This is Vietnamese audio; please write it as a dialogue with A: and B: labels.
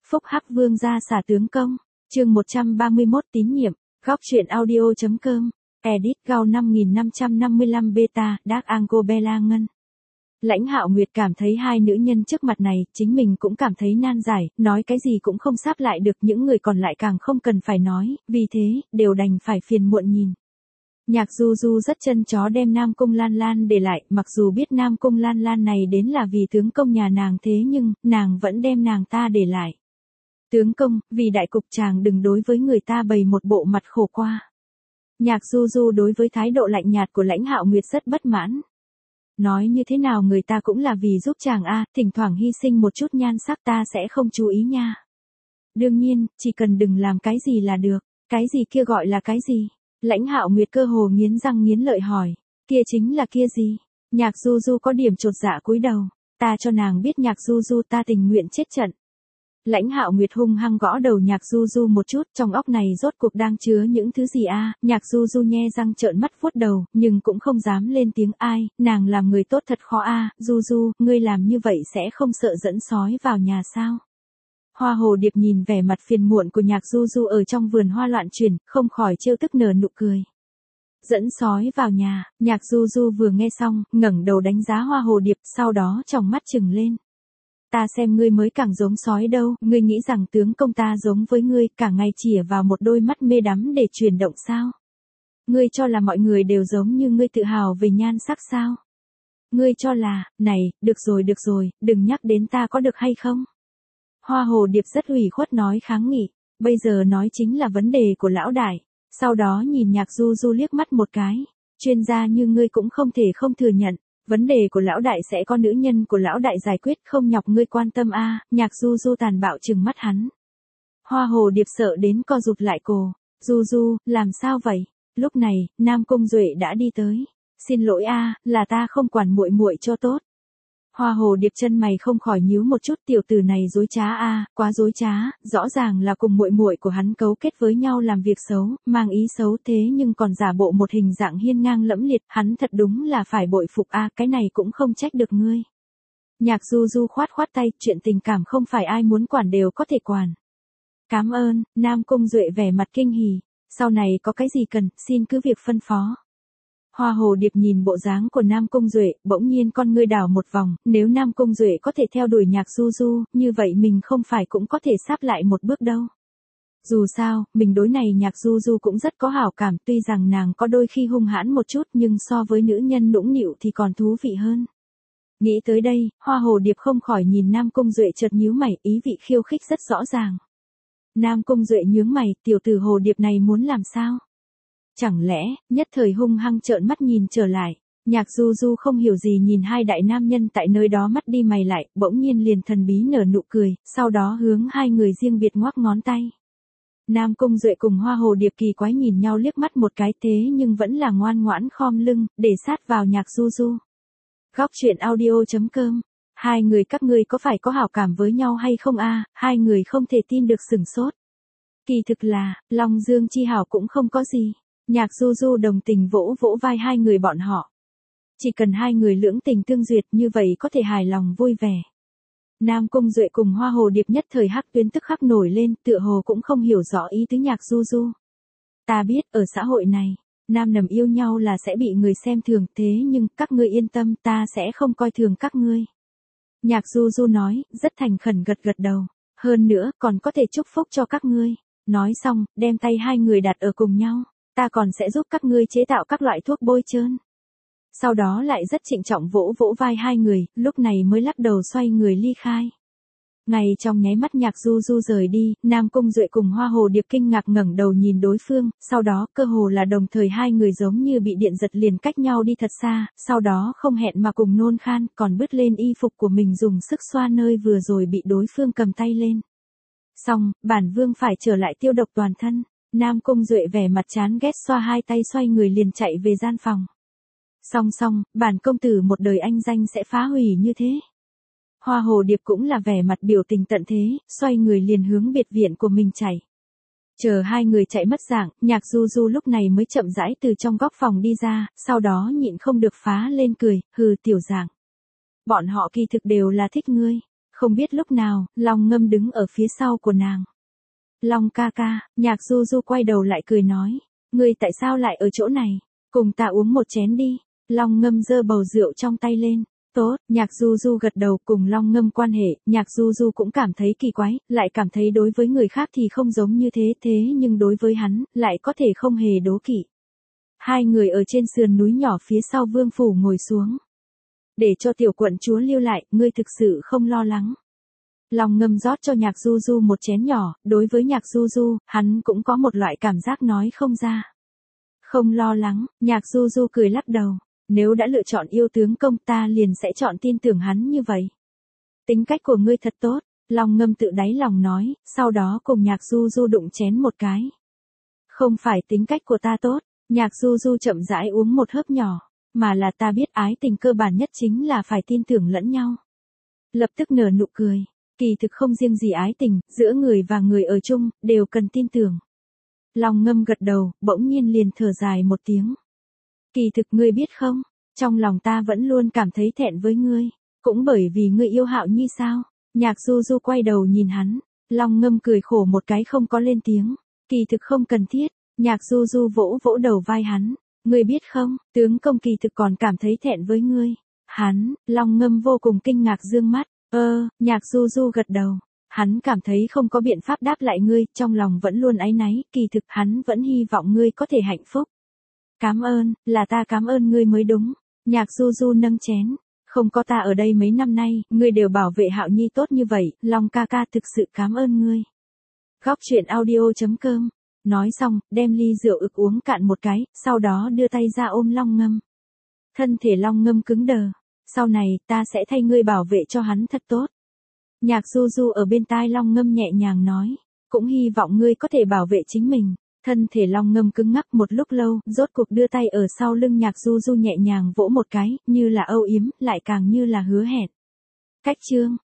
A: Phúc Hắc Vương gia xả tướng công, chương 131 tín nhiệm, góc truyện audio.com, edit Gao 5555 beta, Dark Angle Bella Ngân. Lãnh Hạo Nguyệt cảm thấy hai nữ nhân trước mặt này, chính mình cũng cảm thấy nan giải, nói cái gì cũng không sáp lại được, những người còn lại càng không cần phải nói, vì thế, đều đành phải phiền muộn nhìn. Nhạc Du Du rất chân chó đem Nam Cung Lan Lan để lại, mặc dù biết Nam Cung Lan Lan này đến là vì tướng công nhà nàng, thế nhưng, nàng vẫn đem nàng ta để lại. Tướng công, vì đại cục chàng đừng đối với người ta bày một bộ mặt khổ qua. Nhạc Du Du đối với thái độ lạnh nhạt của Lãnh Hạo Nguyệt rất bất mãn. Nói như thế nào người ta cũng là vì giúp chàng a, thỉnh thoảng hy sinh một chút nhan sắc ta sẽ không chú ý nha. Đương nhiên, chỉ cần đừng làm cái gì là được, cái gì kia gọi là cái gì? Lãnh Hạo Nguyệt cơ hồ nghiến răng nghiến lợi hỏi, kia chính là kia gì? Nhạc Du Du có điểm chột dạ cúi đầu, ta cho nàng biết Nhạc Du Du ta tình nguyện chết trận. Lãnh Hạo Nguyệt hung hăng gõ đầu Nhạc Du Du một chút, trong óc này rốt cuộc đang chứa những thứ gì a? Nhạc Du Du nhe răng trợn mắt vuốt đầu, nhưng cũng không dám lên tiếng ai, nàng làm người tốt thật khó a, Du Du, ngươi làm như vậy sẽ không sợ dẫn sói vào nhà sao? Hoa Hồ Điệp nhìn vẻ mặt phiền muộn của Nhạc Du Du ở trong vườn hoa loạn chuyển, không khỏi trêu tức nở nụ cười. Dẫn sói vào nhà, Nhạc Du Du vừa nghe xong, ngẩng đầu đánh giá Hoa Hồ Điệp, sau đó tròng mắt trừng lên. Ta xem ngươi mới càng giống sói đâu, ngươi nghĩ rằng tướng công ta giống với ngươi, cả ngày chìa vào một đôi mắt mê đắm để chuyển động sao? Ngươi cho là mọi người đều giống như ngươi tự hào về nhan sắc sao? Ngươi cho là, này, được rồi, đừng nhắc đến ta có được hay không? Hoa Hồ Điệp rất ủy khuất nói kháng nghị, bây giờ nói chính là vấn đề của lão đại, sau đó nhìn Nhạc Du Du liếc mắt một cái, chuyên gia như ngươi cũng không thể không thừa nhận, vấn đề của lão đại sẽ có nữ nhân của lão đại giải quyết, không nhọc ngươi quan tâm a. Nhạc Du Du tàn bạo trừng mắt hắn. Hoa Hồ Điệp sợ đến co rụt lại cổ, Du Du, làm sao vậy? Lúc này, Nam Cung Duệ đã đi tới, xin lỗi a, là ta không quản muội muội cho tốt. Hoa Hồ Điệp chân mày không khỏi nhíu một chút, tiểu tử này dối trá a, quá dối trá, rõ ràng là cùng muội muội của hắn cấu kết với nhau làm việc xấu, mang ý xấu thế nhưng còn giả bộ một hình dạng hiên ngang lẫm liệt, hắn thật đúng là phải bội phục a, cái này cũng không trách được ngươi. Nhạc Du Du khoát khoát tay, chuyện tình cảm không phải ai muốn quản đều có thể quản. Cảm ơn, Nam Cung Duệ vẻ mặt kinh hỉ, sau này có cái gì cần, xin cứ việc phân phó. Hoa Hồ Điệp nhìn bộ dáng của Nam Cung Duệ, bỗng nhiên con ngươi đảo một vòng, nếu Nam Cung Duệ có thể theo đuổi Nhạc Du Du, như vậy mình không phải cũng có thể sáp lại một bước đâu. Dù sao, mình đối này Nhạc Du Du cũng rất có hảo cảm, tuy rằng nàng có đôi khi hung hãn một chút nhưng so với nữ nhân nũng nịu thì còn thú vị hơn. Nghĩ tới đây, Hoa Hồ Điệp không khỏi nhìn Nam Cung Duệ chợt nhíu mày, ý vị khiêu khích rất rõ ràng. Nam Cung Duệ nhướng mày, tiểu tử Hồ Điệp này muốn làm sao? Chẳng lẽ, nhất thời hung hăng trợn mắt nhìn trở lại, Nhạc Du Du không hiểu gì nhìn hai đại nam nhân tại nơi đó mắt đi mày lại, bỗng nhiên liền thần bí nở nụ cười, sau đó hướng hai người riêng biệt ngoắc ngón tay. Nam Cung Duệ cùng Hoa Hồ Điệp kỳ quái nhìn nhau liếc mắt một cái thế nhưng vẫn là ngoan ngoãn khom lưng, để sát vào Nhạc Du Du. Góc truyện audio.com, hai người các ngươi có phải có hảo cảm với nhau hay không a? Hai người không thể tin được sửng sốt. Kỳ thực là, Long Dương chi hảo cũng không có gì. Nhạc Du Du đồng tình vỗ vỗ vai hai người bọn họ. Chỉ cần hai người lưỡng tình tương duyệt như vậy có thể hài lòng vui vẻ. Nam Cung Duệ cùng Hoa Hồ Điệp nhất thời hắc tuyến tức khắc nổi lên, tựa hồ cũng không hiểu rõ ý tứ Nhạc Du Du. Ta biết, ở xã hội này, nam nầm yêu nhau là sẽ bị người xem thường, thế nhưng các ngươi yên tâm, ta sẽ không coi thường các ngươi. Nhạc Du Du nói, rất thành khẩn gật gật đầu. Hơn nữa, còn có thể chúc phúc cho các ngươi. Nói xong, đem tay hai người đặt ở cùng nhau. Ta còn sẽ giúp các ngươi chế tạo các loại thuốc bôi trơn. Sau đó lại rất trịnh trọng vỗ vỗ vai hai người, lúc này mới lắc đầu xoay người ly khai. Ngay trong nháy mắt Nhạc Du Du rời đi, Nam Cung Duệ cùng Hoa Hồ Điệp kinh ngạc ngẩng đầu nhìn đối phương, sau đó cơ hồ là đồng thời hai người giống như bị điện giật liền cách nhau đi thật xa, sau đó không hẹn mà cùng nôn khan, còn bứt lên y phục của mình dùng sức xoa nơi vừa rồi bị đối phương cầm tay lên. Xong, bản vương phải trở lại tiêu độc toàn thân. Nam Cung Duệ vẻ mặt chán ghét xoa hai tay xoay người liền chạy về gian phòng. Xong, bản công tử một đời anh danh sẽ phá hủy như thế. Hoa Hồ Điệp cũng là vẻ mặt biểu tình tận thế, xoay người liền hướng biệt viện của mình chạy. Chờ hai người chạy mất dạng, Nhạc Du Du lúc này mới chậm rãi từ trong góc phòng đi ra, sau đó nhịn không được phá lên cười, hừ tiểu dạng. Bọn họ kỳ thực đều là thích ngươi. Không biết lúc nào, Long Ngâm đứng ở phía sau của nàng. Long ca ca, Nhạc Du Du quay đầu lại cười nói. Ngươi tại sao lại ở chỗ này? Cùng ta uống một chén đi. Long Ngâm giơ bầu rượu trong tay lên. Tốt, Nhạc Du Du gật đầu. Cùng Long Ngâm quan hệ, Nhạc Du Du cũng cảm thấy kỳ quái, lại cảm thấy đối với người khác thì không giống như thế, thế nhưng đối với hắn, lại có thể không hề đố kỵ. Hai người ở trên sườn núi nhỏ phía sau vương phủ ngồi xuống. Để cho tiểu quận chúa lưu lại, ngươi thực sự không lo lắng. Long Ngâm rót cho Nhạc Du Du một chén nhỏ, đối với Nhạc Du Du, hắn cũng có một loại cảm giác nói không ra. Không lo lắng, Nhạc Du Du cười lắc đầu. Nếu đã lựa chọn yêu tướng công ta liền sẽ chọn tin tưởng hắn như vậy. Tính cách của ngươi thật tốt, Long Ngâm tự đáy lòng nói, sau đó cùng Nhạc Du Du đụng chén một cái. Không phải tính cách của ta tốt, Nhạc Du Du chậm rãi uống một hớp nhỏ, mà là ta biết ái tình cơ bản nhất chính là phải tin tưởng lẫn nhau. Lập tức nở nụ cười, kỳ thực không riêng gì ái tình, giữa người và người ở chung, đều cần tin tưởng. Long Ngâm gật đầu, bỗng nhiên liền thở dài một tiếng. Kỳ thực ngươi biết không, trong lòng ta vẫn luôn cảm thấy thẹn với ngươi, cũng bởi vì ngươi yêu Hạo Nhi sao? Nhạc Du Du quay đầu nhìn hắn, Long Ngâm cười khổ một cái không có lên tiếng, kỳ thực không cần thiết, Nhạc Du Du vỗ vỗ đầu vai hắn, ngươi biết không, tướng công kỳ thực còn cảm thấy thẹn với ngươi. Hắn, Long Ngâm vô cùng kinh ngạc dương mắt, Nhạc Du Du gật đầu. Hắn cảm thấy không có biện pháp đáp lại ngươi, trong lòng vẫn luôn áy náy, kỳ thực hắn vẫn hy vọng ngươi có thể hạnh phúc. Cảm ơn, là ta cảm ơn ngươi mới đúng. Nhạc Du Du nâng chén. Không có ta ở đây mấy năm nay, ngươi đều bảo vệ Hạo Nhi tốt như vậy, Long ca ca thực sự cảm ơn ngươi. Góc truyện audio.com. Nói xong, đem ly rượu ực uống cạn một cái, sau đó đưa tay ra ôm Long Ngâm. Thân thể Long Ngâm cứng đờ. Sau này, ta sẽ thay ngươi bảo vệ cho hắn thật tốt. Nhạc Du Du ở bên tai Long Ngâm nhẹ nhàng nói. Cũng hy vọng ngươi có thể bảo vệ chính mình. Thân thể Long Ngâm cứng ngắc một lúc lâu, rốt cuộc đưa tay ở sau lưng Nhạc Du Du nhẹ nhàng vỗ một cái, như là âu yếm, lại càng như là hứa hẹn. Cách chương.